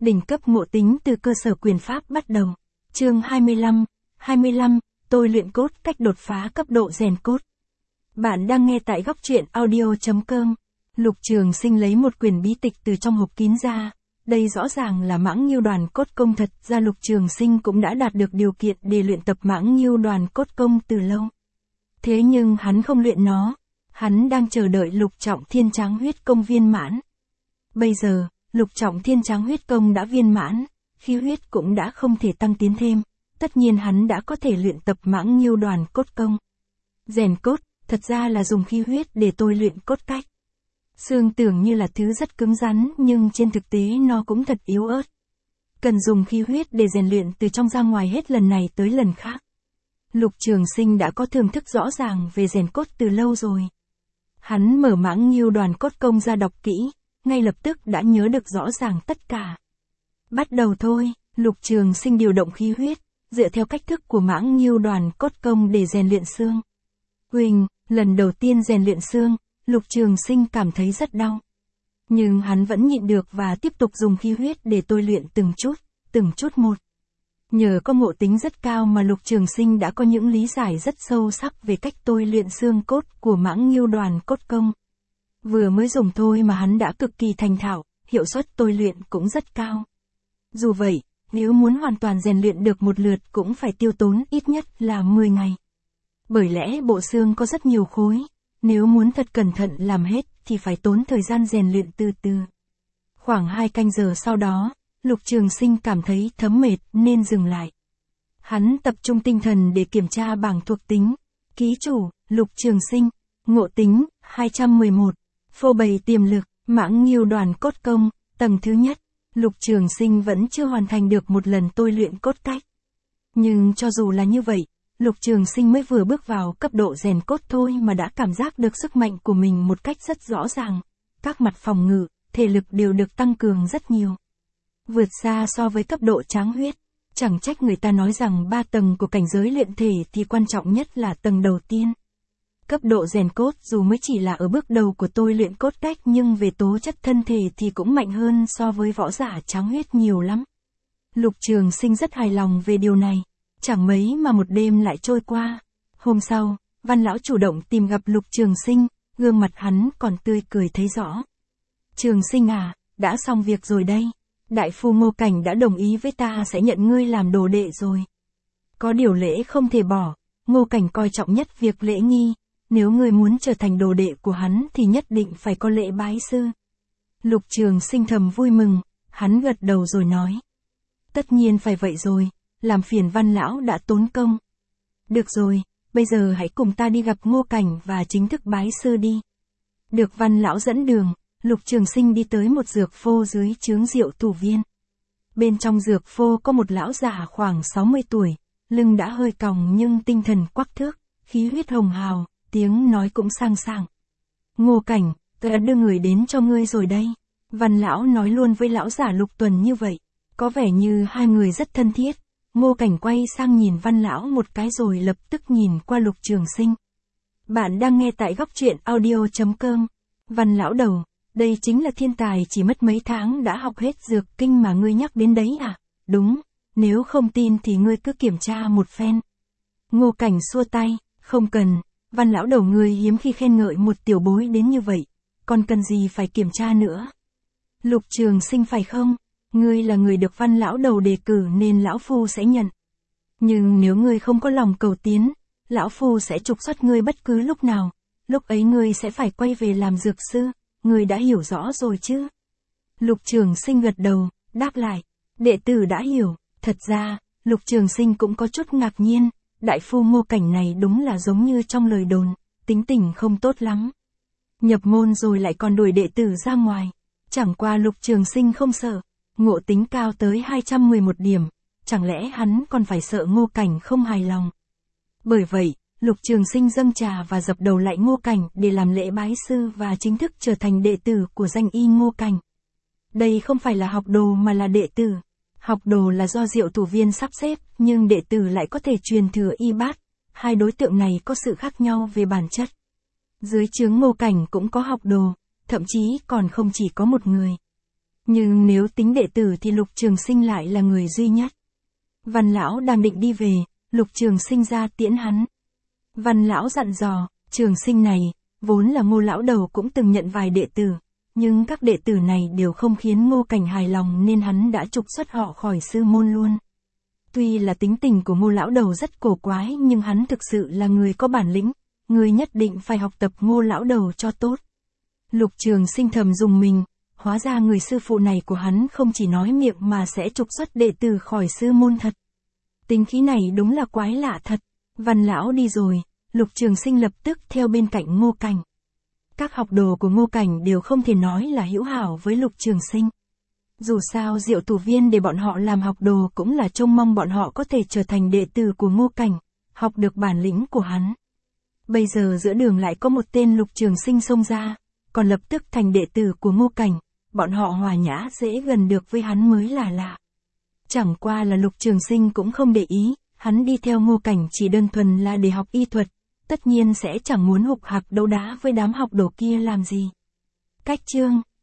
Đỉnh cấp ngộ tính từ cơ sở quyền pháp bắt đầu. Chương 25, tôi luyện cốt, cách đột phá cấp độ rèn cốt. Bạn đang nghe tại góc truyện audio.com. Lục Trường Sinh lấy một quyển bí tịch từ trong hộp kín ra. Đây rõ ràng là Mãng Nghiêu Đoàn Cốt Công, thật ra Lục Trường Sinh cũng đã đạt được điều kiện để luyện tập Mãng Nghiêu Đoàn Cốt Công từ lâu. Thế nhưng hắn không luyện nó, hắn đang chờ đợi Lục Trọng Thiên Tráng Huyết Công viên mãn. Bây giờ, Lục Trọng Thiên Tráng Huyết Công đã viên mãn, khí huyết cũng đã không thể tăng tiến thêm, tất nhiên hắn đã có thể luyện tập Mãng Nghiêu Đoàn Cốt Công. Rèn cốt, thật ra là dùng khí huyết để tôi luyện cốt cách. Xương tưởng như là thứ rất cứng rắn nhưng trên thực tế nó cũng thật yếu ớt. Cần dùng khí huyết để rèn luyện từ trong ra ngoài hết lần này tới lần khác. Lục Trường Sinh đã có thưởng thức rõ ràng về rèn cốt từ lâu rồi. Hắn mở Mãng Nghiêu Đoàn Cốt Công ra đọc kỹ, ngay lập tức đã nhớ được rõ ràng tất cả. Bắt đầu thôi, Lục Trường Sinh điều động khí huyết, dựa theo cách thức của Mãng Nghiêu Đoàn Cốt Công để rèn luyện xương. Lần đầu tiên rèn luyện xương, Lục Trường Sinh cảm thấy rất đau. Nhưng hắn vẫn nhịn được và tiếp tục dùng khí huyết để tôi luyện từng chút một. Nhờ có ngộ tính rất cao mà Lục Trường Sinh đã có những lý giải rất sâu sắc về cách tôi luyện xương cốt của Mãng Nghiêu Đoàn Cốt Công. Vừa mới dùng thôi mà hắn đã cực kỳ thành thạo, hiệu suất tôi luyện cũng rất cao. Dù vậy, nếu muốn hoàn toàn rèn luyện được một lượt cũng phải tiêu tốn ít nhất là 10 ngày. Bởi lẽ bộ xương có rất nhiều khối, nếu muốn thật cẩn thận làm hết thì phải tốn thời gian rèn luyện từ từ. Khoảng 2 canh giờ sau đó, Lục Trường Sinh cảm thấy thấm mệt nên dừng lại. Hắn tập trung tinh thần để kiểm tra bảng thuộc tính. Ký chủ, Lục Trường Sinh, ngộ tính, 211, phô bày tiềm lực, Mãng Nghiêu Đoàn Cốt Công, tầng thứ nhất. Lục Trường Sinh vẫn chưa hoàn thành được một lần tôi luyện cốt cách. Nhưng cho dù là như vậy, Lục Trường Sinh mới vừa bước vào cấp độ rèn cốt thôi mà đã cảm giác được sức mạnh của mình một cách rất rõ ràng. Các mặt phòng ngự, thể lực đều được tăng cường rất nhiều. Vượt xa so với cấp độ tráng huyết. Chẳng trách người ta nói rằng 3 tầng của cảnh giới luyện thể thì quan trọng nhất là tầng đầu tiên. Cấp độ rèn cốt dù mới chỉ là ở bước đầu của tôi luyện cốt cách nhưng về tố chất thân thể thì cũng mạnh hơn so với võ giả tráng huyết nhiều lắm. Lục Trường Sinh rất hài lòng về điều này. Chẳng mấy mà một đêm lại trôi qua. Hôm sau, Văn Lão chủ động tìm gặp Lục Trường Sinh, gương mặt hắn còn tươi cười thấy rõ. Trường Sinh à, đã xong việc rồi đây. Đại phu Ngô Cảnh đã đồng ý với ta sẽ nhận ngươi làm đồ đệ rồi. Có điều lễ không thể bỏ, Ngô Cảnh coi trọng nhất việc lễ nghi. Nếu ngươi muốn trở thành đồ đệ của hắn thì nhất định phải có lễ bái sư. Lục Trường Sinh thầm vui mừng, hắn gật đầu rồi nói. Tất nhiên phải vậy rồi, làm phiền Văn Lão đã tốn công. Được rồi, bây giờ hãy cùng ta đi gặp Ngô Cảnh và chính thức bái sư đi. Được Văn Lão dẫn đường, Lục Trường Sinh đi tới một dược phô dưới chướng Diệu Thủ Viên. Bên trong dược phô có một lão già khoảng 60 tuổi, lưng đã hơi còng nhưng tinh thần quắc thước, khí huyết hồng hào, tiếng nói cũng sang sảng. Ngô Cảnh, tôi đã đưa người đến cho ngươi rồi đây. Văn Lão nói luôn với lão giả Lục Tuần như vậy, có vẻ như hai người rất thân thiết. Ngô Cảnh quay sang nhìn Văn Lão một cái rồi lập tức nhìn qua Lục Trường Sinh. Bạn đang nghe tại góc truyện audio.com. Văn Lão đầu, đây chính là thiên tài chỉ mất mấy tháng đã học hết dược kinh mà ngươi nhắc đến đấy à? Đúng, nếu không tin thì ngươi cứ kiểm tra một phen. Ngô Cảnh xua tay, không cần, Văn Lão đầu ngươi hiếm khi khen ngợi một tiểu bối đến như vậy, còn cần gì phải kiểm tra nữa. Lục Trường Sinh phải không? Ngươi là người được Văn Lão đầu đề cử nên lão phu sẽ nhận. Nhưng nếu ngươi không có lòng cầu tiến, lão phu sẽ trục xuất ngươi bất cứ lúc nào, lúc ấy ngươi sẽ phải quay về làm dược sư, ngươi đã hiểu rõ rồi chứ? Lục Trường Sinh gật đầu, đáp lại, đệ tử đã hiểu. Thật ra, Lục Trường Sinh cũng có chút ngạc nhiên, đại phu Ngô Cảnh này đúng là giống như trong lời đồn, tính tình không tốt lắm. Nhập môn rồi lại còn đuổi đệ tử ra ngoài, chẳng qua Lục Trường Sinh không sợ. Ngộ tính cao tới 211 điểm, chẳng lẽ hắn còn phải sợ Ngô Cảnh không hài lòng. Bởi vậy, Lục Trường Sinh dâng trà và dập đầu lại Ngô Cảnh để làm lễ bái sư và chính thức trở thành đệ tử của danh y Ngô Cảnh. Đây không phải là học đồ mà là đệ tử. Học đồ là do Diệu Thủ Viên sắp xếp, nhưng đệ tử lại có thể truyền thừa y bát. Hai đối tượng này có sự khác nhau về bản chất. Dưới trướng Ngô Cảnh cũng có học đồ, thậm chí còn không chỉ có một người. Nhưng nếu tính đệ tử thì Lục Trường Sinh lại là người duy nhất. Văn lão đang định đi về, Lục Trường Sinh ra tiễn hắn. Văn lão dặn dò, Trường Sinh này, vốn là Ngô lão đầu cũng từng nhận vài đệ tử, nhưng các đệ tử này đều không khiến Ngô Cảnh hài lòng nên hắn đã trục xuất họ khỏi sư môn luôn. Tuy là tính tình của Ngô lão đầu rất cổ quái nhưng hắn thực sự là người có bản lĩnh, người nhất định phải học tập Ngô lão đầu cho tốt. Lục Trường Sinh thầm dùng mình, hóa ra người sư phụ này của hắn không chỉ nói miệng mà sẽ trục xuất đệ tử khỏi sư môn thật. Tính khí này đúng là quái lạ thật. Văn lão đi rồi, Lục Trường Sinh lập tức theo bên cạnh Ngô Cảnh. Các học đồ của Ngô Cảnh đều không thể nói là hữu hảo với Lục Trường Sinh. Dù sao Diệu Thủ Viên để bọn họ làm học đồ cũng là trông mong bọn họ có thể trở thành đệ tử của Ngô Cảnh, học được bản lĩnh của hắn. Bây giờ giữa đường lại có một tên Lục Trường Sinh xông ra, còn lập tức thành đệ tử của Ngô Cảnh, bọn họ hòa nhã dễ gần được với hắn mới là lạ. Chẳng qua là Lục Trường Sinh cũng không để ý, hắn đi theo Ngô Cảnh chỉ đơn thuần là để học y thuật, tất nhiên sẽ chẳng muốn hục hạc đấu đá với đám học đồ kia làm gì. Cách chương